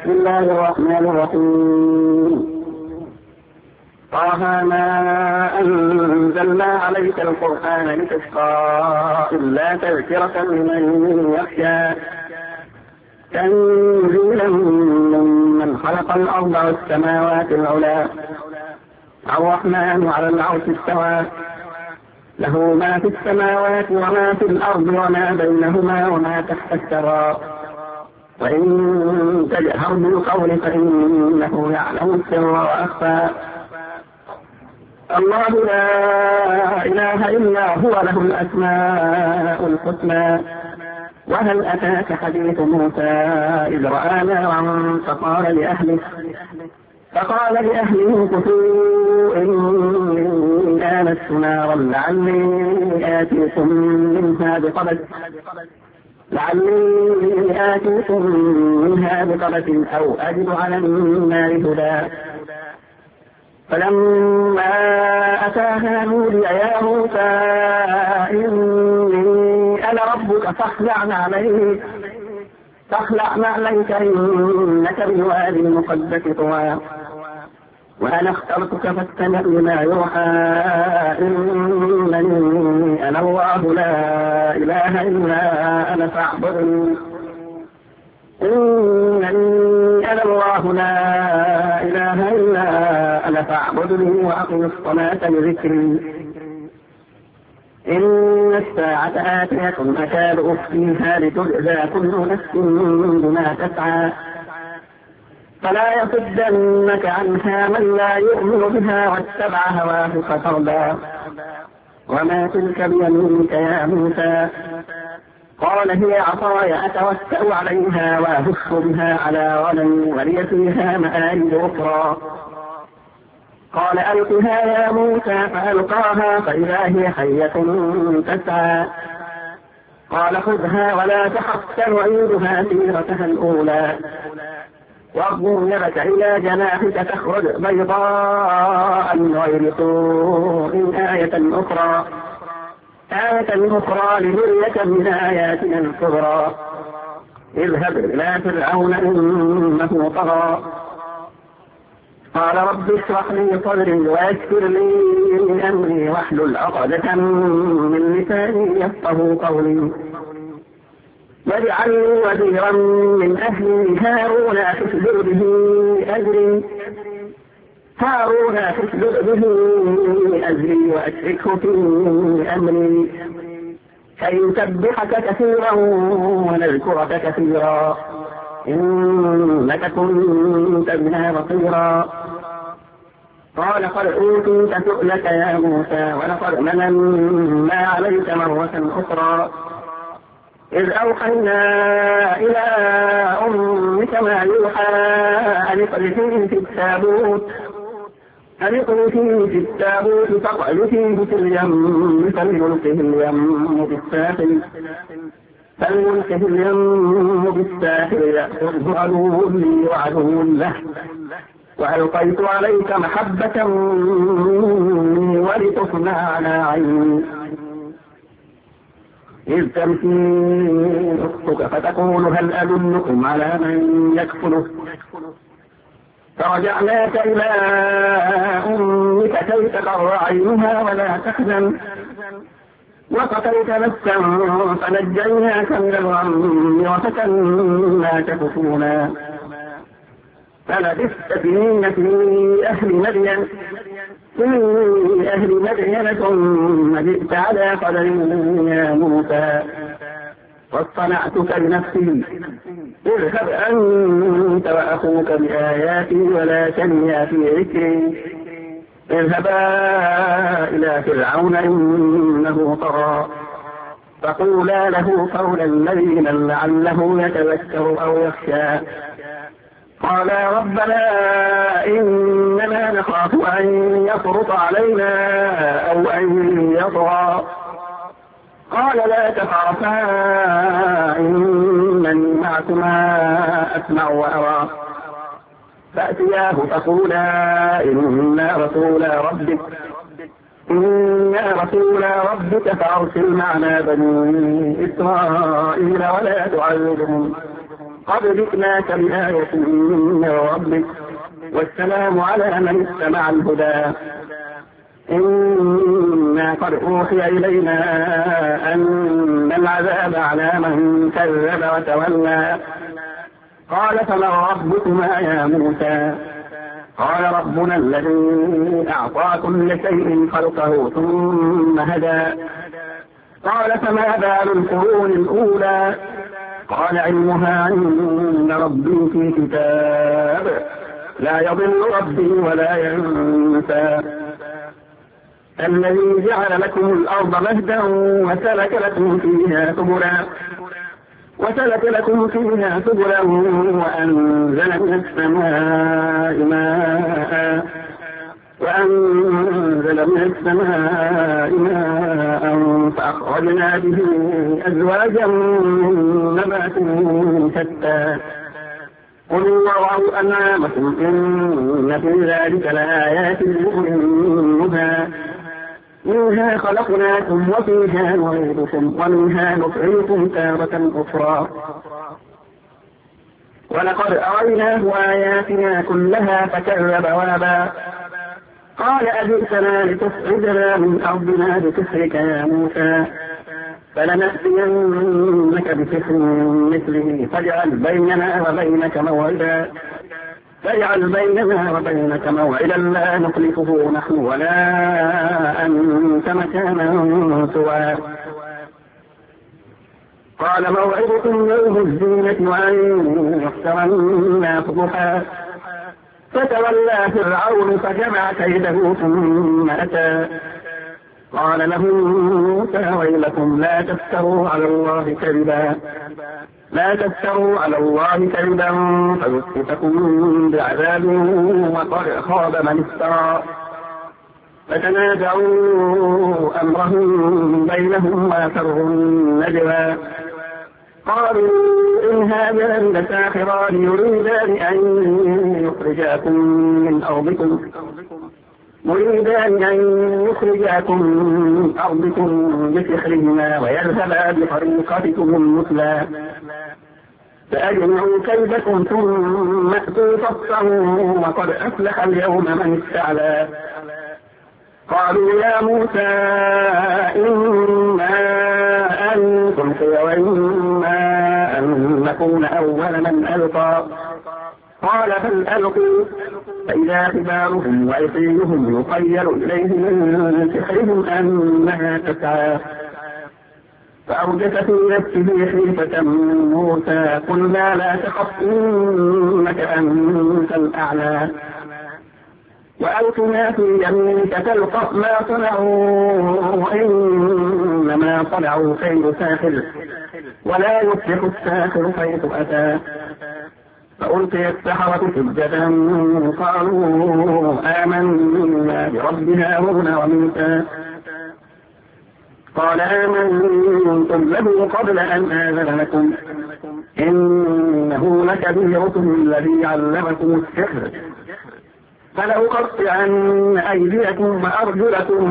بسم الله الرحمن الرحيم. طه ما أنزلنا عليك القرآن لتشقى إلا تذكرة لمن يخشى تنزيلا ممن خلق الأرض والسماوات العلى الرحمن على العرش استوى له ما في السماوات وما في الأرض وما بينهما وما تحت الثرى وإن تجهر بالقول فإنه يعلم السر وأخفى الله لا إله إلا هو له الأسماء الحسنى وهل أتاك حديث موسى إذ رأى نارا فقال لأهله كثوا إني آنست نارا لعلي آتيكم منها بقبس أو أجد على النار هدى فلما أتاها نودي يا موسى إني أنا ربك فاخلع نعليك إنك بالوادي المقدس طوى وأنا اخترتك فاستمع لما يوحى إنني أنا الله لا إله إلا أنا فاعبدني وأقم الصلاة لذكري إن الساعة آتية أكاد أخفيها لتجزى كل نفس بما تسعى فلا يصدنك عنها من لا يؤمن بها واتبع هواه فتردى وما تلك بيمينك يا موسى قال هي عصاي أتوكأ عليها وأهش بها على غنمي ولي فيها مآرب أخرى قال ألقها يا موسى فألقاها فإذا هي حية تسعى قال خذها ولا تخف سنعيدها سيرتها الأولى واضم يدك إلى جناحك تخرج بيضاء من غير سوء آية أخرى لنريك من آياتنا الكبرى اذهب إلى فرعون إنه طغى قال رب اشرح لي صدري ويسر لي أمري واحلل عقدة من لساني يفقهوا قولي واجعل لي وزيرا من أهلي هارون أشدد به أزري وأشركه في أمري كي نسبحك كثيرا ونذكرك كثيرا إنك كنت بنا بصيرا قال قد أوتيت سؤلك يا موسى ولقد مننا عليك مرة أخرى إذ أوحينا إلى أمك ما يوحى أن اقذفيه في التابوت فاقذفيه في اليم فليلقه اليم بالساحل يأخذه عدو لي وعدو له وألقيت عليك محبة مني ولتصنع على عيني إذ تمشي أختك فتقول هل أدلكم على من يكفله فرجعناك إلى أمك كي تقر عينها ولا تحزن وقتلت نفسا فنجيناك من الغم وفتناك فتونا فلبثت سنين في أهل مدين ثم جئت على قدر يا موسى واصطنعتك لنفسي اذهب أنت وأخوك بآياتي ولا تنيا في ذكري اذهبا إلى فرعون إنه طغى فقولا له قولا لينا لعله يتذكر أو يخشى قالا ربنا إننا نخاف أن يفرط علينا أو أن يطغى قال لا تخافا إنني معكما أسمع وأرى فأتياه فقولا إنا رسول ربك فأرسل معنا بني إسرائيل ولا تعذبهم قد جئناك بآية من ربك والسلام على من اتبع الهدى إنا قد أوحي إلينا أن العذاب على من كذب وتولى قال فمن ربكما يا موسى قال ربنا الذي أعطى كل شيء خلقه ثم هدى قال فما بال القرون الأولى قال علمها عند ربي في كتاب لا يضل ربي ولا ينسى الذي جعل لكم الأرض مهدا وسلك لكم فيها سبلا وأنزل من السماء ماء فأخرجنا به أزواجا من نبات شتى قل وارعوا أنعامكم إن في ذلك لآيات لأولي النهى منها خلقناكم وفيها نعيدكم ومنها نخرجكم تارة أخرى ولقد أريناه آياتنا كلها فكذب وأبى قال أجئتنا لتخرجنا من أرضنا بسحرك يا موسى فلنأتينك بسحر مثله فاجعل بيننا وبينك موعدا لا نخلفه نحن ولا أنت مكانا سوى قال موعدكم يوم الزينة وأن يحشر الناس ضحى فتولى فرعون فجمع كيده ثم أتى قال لهم موسى ويلكم لا تفتروا على الله كذبا فيسحتكم بعذاب وقد خاب من افترى فتنازعوا أمرهم بينهم وأسروا النجوى قالوا إن هذان لساحران يريدان أن يخرجاكم من أرضكم بسحرهما ويذهبا بطريقتكم المثلى فأجمعوا كيدكم ثم أتوا صفا وقد أفلح اليوم من استعلى قالوا يا موسى إما أن تلقي وإما أن نكون أول من ألقى قال بل ألقوا فإذا حبالهم وعصيهم يخيل إليه من سحرهم أنها تسعى فأوجس في نفسه خيفة موسى قلنا لا تخف إنك أنت الأعلى وألق ما في يمينك تلقف ما صنعوا إنما صنعوا كيد ساحر ولا يفلح الساحر حيث أتى فألقي السحرة سجدا قالوا آمنا برب هارون وموسى قال آمنتم له قبل أن آذن لكم إنه لكبيركم الذي علمكم السحر فلأقطعن أيديكم وأرجلكم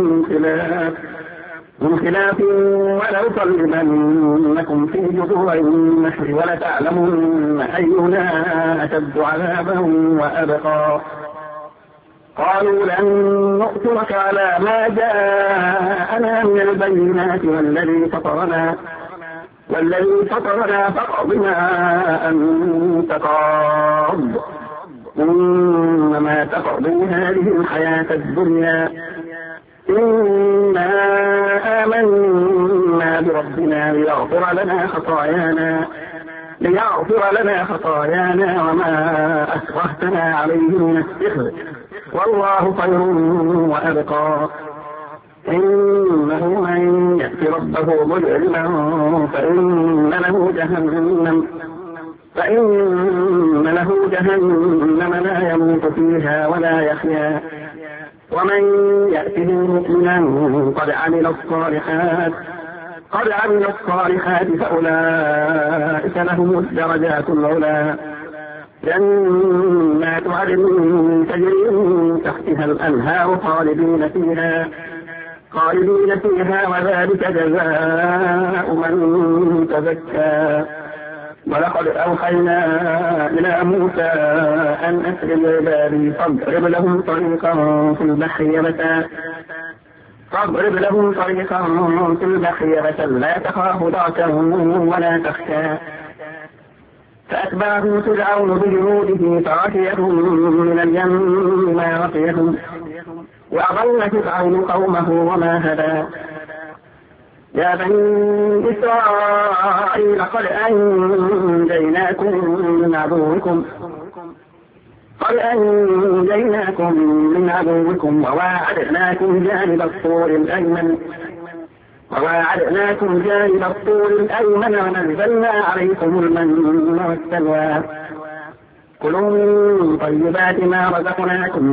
من خلاف ولأصلبنكم في جذوع النخل ولتعلمن أينا أشد عذابا وأبقى قالوا لن نؤثرك على ما جاءنا من البينات والذي فطرنا فاقض ما أنت قاض إنما تقضي هذه الحياة الدنيا إنا آمنا بربنا ليغفر لنا خطايانا وما أكرهتنا عليه من السحر والله خير وأبقى إنه من يأتي ربه مجرما فإن له جهنم لا يموت فيها ولا يحيا ومن يأته مؤمنا قد عمل الصالحات فأولئك لهم الدرجات العلى جنات عدن تجري من تحتها الأنهار خالدين فيها وذلك جزاء من تزكى ولقد أوحينا إلى موسى أن أسر بعبادي فاضرب لهم طريقا في البحر يبسا لا تخاف دركا ولا تخشى. فأتبعه فرعون بجنوده فغشيهم من اليم ما غشيهم وأضل فرعون قومه وما هدى. يا بني إسرائيل قد أنجيناكم من عدوكم وواعدناكم جانب الطور الأيمن ونزلنا عليكم المن والسلوى. كلوا من طيبات ما رزقناكم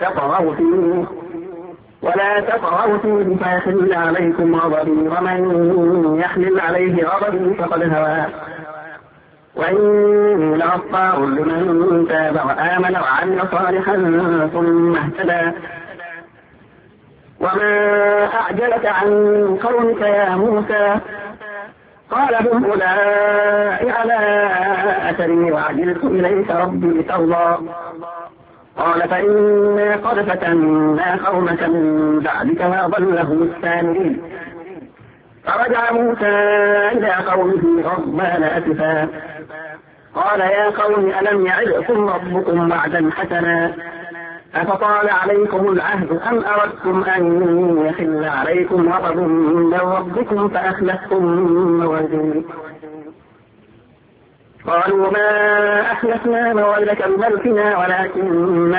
ولا تطغوا فيه فيحل عليكم غضبي ومن يحلل عليه غضبي فقد هوى. وإني لغفار لمن تاب وآمن وعمل صالحا ثم اهتدى. وما أعجلك عن قومك يا موسى؟ قال هم أولئك على أثري وعجلت إليك ربي لترضى. قال فإنا قد فتنا قومك من بعدك وأضلهم السامرين. فرجع موسى إلى قومه غضبان أسفا قال يا قوم ألم يعدكم ربكم وعدا حسنا أفطال عليكم العهد أم أردتم أن يحل عليكم غضب من ربكم فأخلفتم موعدي. قالوا ما أحلفنا موعدك بملكنا ولكننا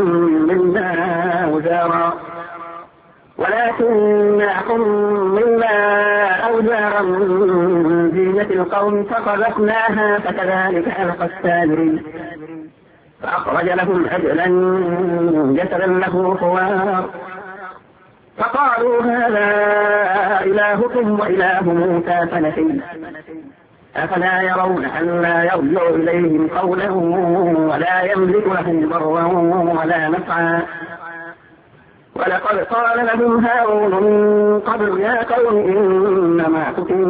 حملنا أوزارا من زينة القوم فقذفناها فكذلك ألقى السامري. فأخرج لهم عجلا جسدا له خوار فقالوا هذا إلهكم وإله موسى فنسي. أفلا يرون أن لا يرجع إليهم قولا ولا يملك لهم ضرا ولا نفعا. ولقد قال لهم هارون من قبل يا قوم إنما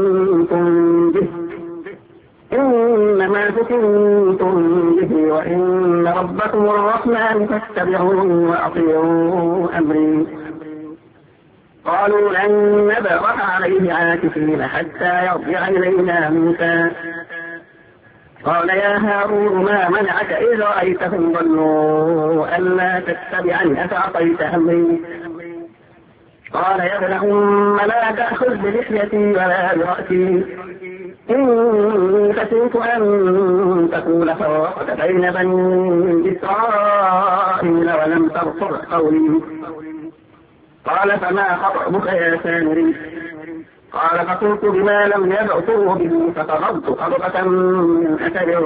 فتنتم به وإن ربكم الرحمن فاتبعوني وأطيعوا أمري. قالوا لن نبرح عليه عاكفين حتى يرجع إلينا موسى. قال يا هارون ما منعك إذ رأيتهم ضلوا ألا تتبعني أفعصيت أمري. قال يا ابن أم لا تأخذ بلحيتي ولا برأسي إني خشيت أن تقول فرقت بين بني إسرائيل ولم ترفع قولي. قال فما خطبك يا سامري؟ قال فقلت بما لم يبعثوا به فقبضت قبضة من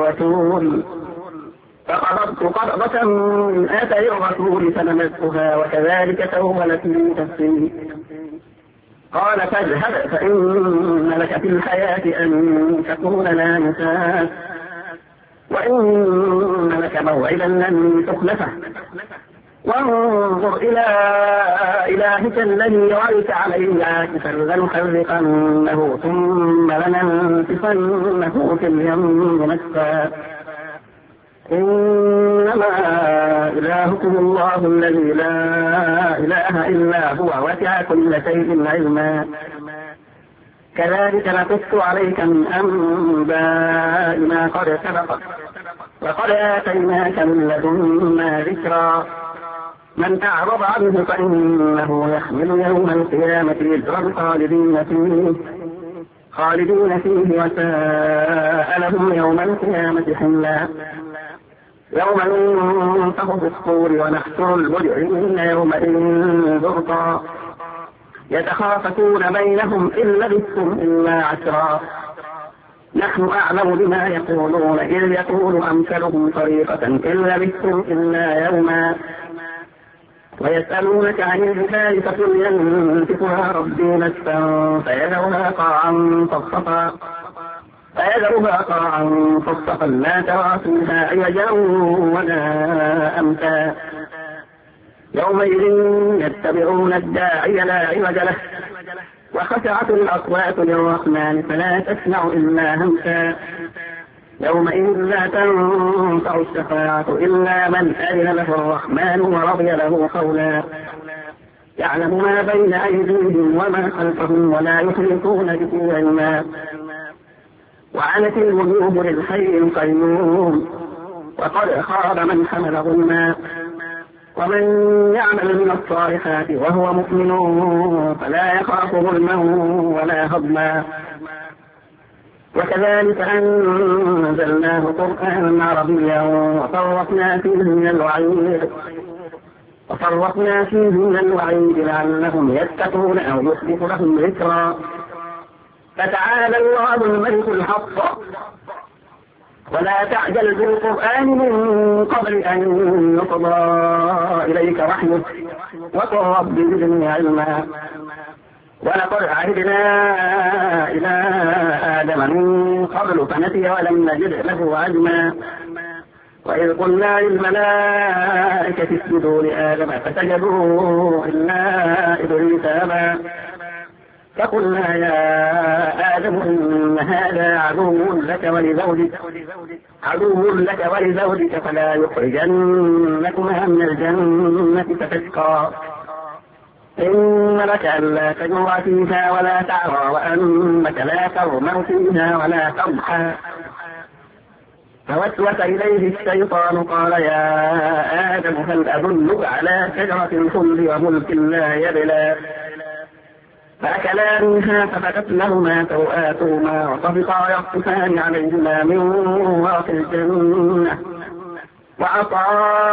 أثر الرسول فنمسها وكذلك سولت لي نفسي. قال فاذهب فإن لك في الحياة أن تكون لا مساس وإن لك موعدا لن تخلفه وانظر إلى إلهك الذي رأيت عليه عاكفا لنحرقنه ثم لننسفنه في اليم نسفا. إنما إلهكم الله الذي لا إله إلا هو وسع كل شيء علما. كذلك نقص عليك من أنباء ما قد سبق وقد آتيناك من لدنا ذكرا. من أعرض عنه فإنه يحمل يوم القيامة وزرا خالدين فيه وساء لهم يوم القيامة حملا. يوم ينفخ في الصور ونحشر المجرمين يومئذ زرقا يتخافتون بينهم إن لبثتم إلا عشرا. نحن أعلم بما يقولون إذ يقول أمثلهم طريقة إن لبثتم إلا يوما. ويسألونك عن الجبال فقل ينسفها ربي نسفا فيذرها قاعا صفصفا لا ترى فيها عوجا ولا أمتا. يومئذ يتبعون الداعي لا عوج له وخشعت الأصوات للرحمن فلا تسمع إلا همسا. يومئذ لا تنفع الشفاعة إلا من أذن له الرحمن ورضي له قولا يعلم ما بين أيديهم وما خلفهم ولا يحيطون به علما وعنت الوجوه للحي القيوم وقد خاب من حمل ظلما ومن يعمل من الصالحات وهو مؤمن فلا يخاف ظلما ولا هضما وكذلك أنزلناه قرآنا عربيا وفرقنا فيه من الوعيد لعلهم يتقون أو يحدث لهم ذكرا فتعالى الله الملك الحق ولا تعجل بالقرآن من قبل أن يقضى إليك وحيه وقل رب زدني علما ولقد عهدنا إلى آدم من قبل فنسي ولم نجد له عزما وإذ قلنا للملائكة اسجدوا لآدم فسجدوا إلا إبليس أبى فقلنا يا آدم إن هذا عدو لك ولزوجك فلا يخرجنكما من الجنة فتشقى إن لك ألا تجوع فيها ولا تعرى وأنك لا تغمر فيها ولا تضحى فوسوس إليه الشيطان قال يا آدم هل أدلك على شجرة الخلد وملك لا يبلى فأكلا منها فبدت لهما سوآتهما وطفقا يخصفان عليهما من ورق الجنة وعصى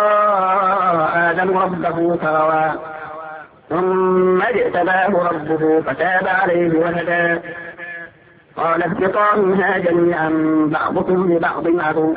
آدم ربه فغوى ثم اجتباه ربه فتاب عليه وهدى قال اهبطا منها جميعا بعضكم لبعض عدو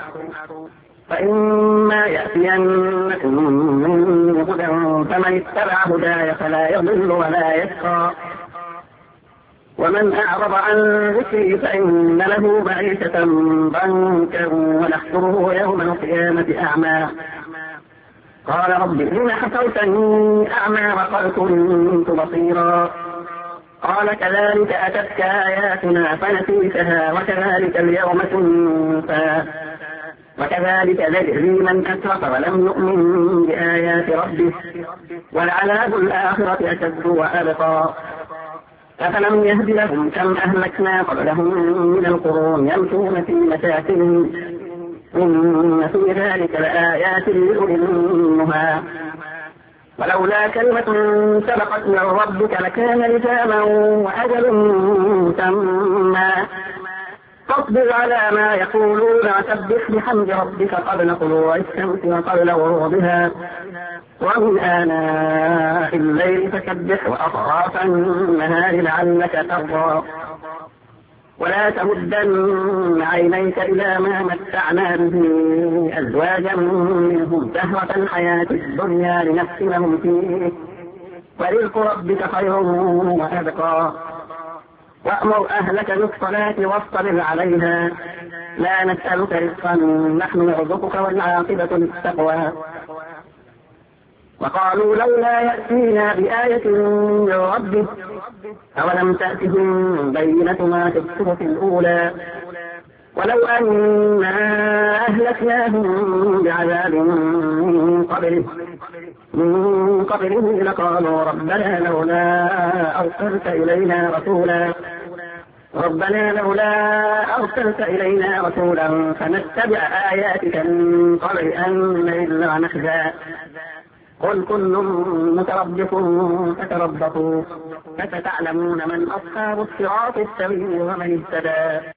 فإما يأتينكم مني هدى فمن اتبع هداي فلا يضل ولا يشقى ومن أعرض عن ذكري فإن له معيشة ضنكا ونحشره يوم القيامة أعمى قال رب لم حشرتني أعمى وقد كنت بصيرا قال كذلك أتتك آياتنا فنسيتها وكذلك اليوم تنسى وكذلك نجزي من أسرف ولم يؤمن بآيات ربه ولعذاب الآخرة أشد وأبقى أفلم يهد لهم كم أهلكنا قبلهم من القرون يمشون في مساكنهم إن في ذلك لآيات لأولي النهى ولولا كلمة سبقت من ربك لكان لزاما وأجل مسمى فاصبر على ما يقولون وسبح بحمد ربك قبل طلوع الشمس وقبل غروبها ومن آناء الليل فسبح وأطراف النهار لعلك ترضى ولا تمدن عينيك إلى ما متعنا به أزواجا منهم زهرة الحياة الدنيا لنفتنهم فيه ورزق ربك خير وأبقى وأمر أهلك بالصلاة واصطبر عليها لا نسألك رزقا نحن نرزقك والعاقبة للتقوى وقالوا لولا يأتينا بآية من ربه أولم تأتهم بينة ما في الصحف الأولى ولو أنا أهلكناهم بعذاب من قبله لقالوا ربنا لولا أرسلت إلينا رسولا فنتبع آياتك من قبل أن نذل ونخزى قل كل متربص فتربصوا فستعلمون من أصحاب الصراط السوي ومن اهتدى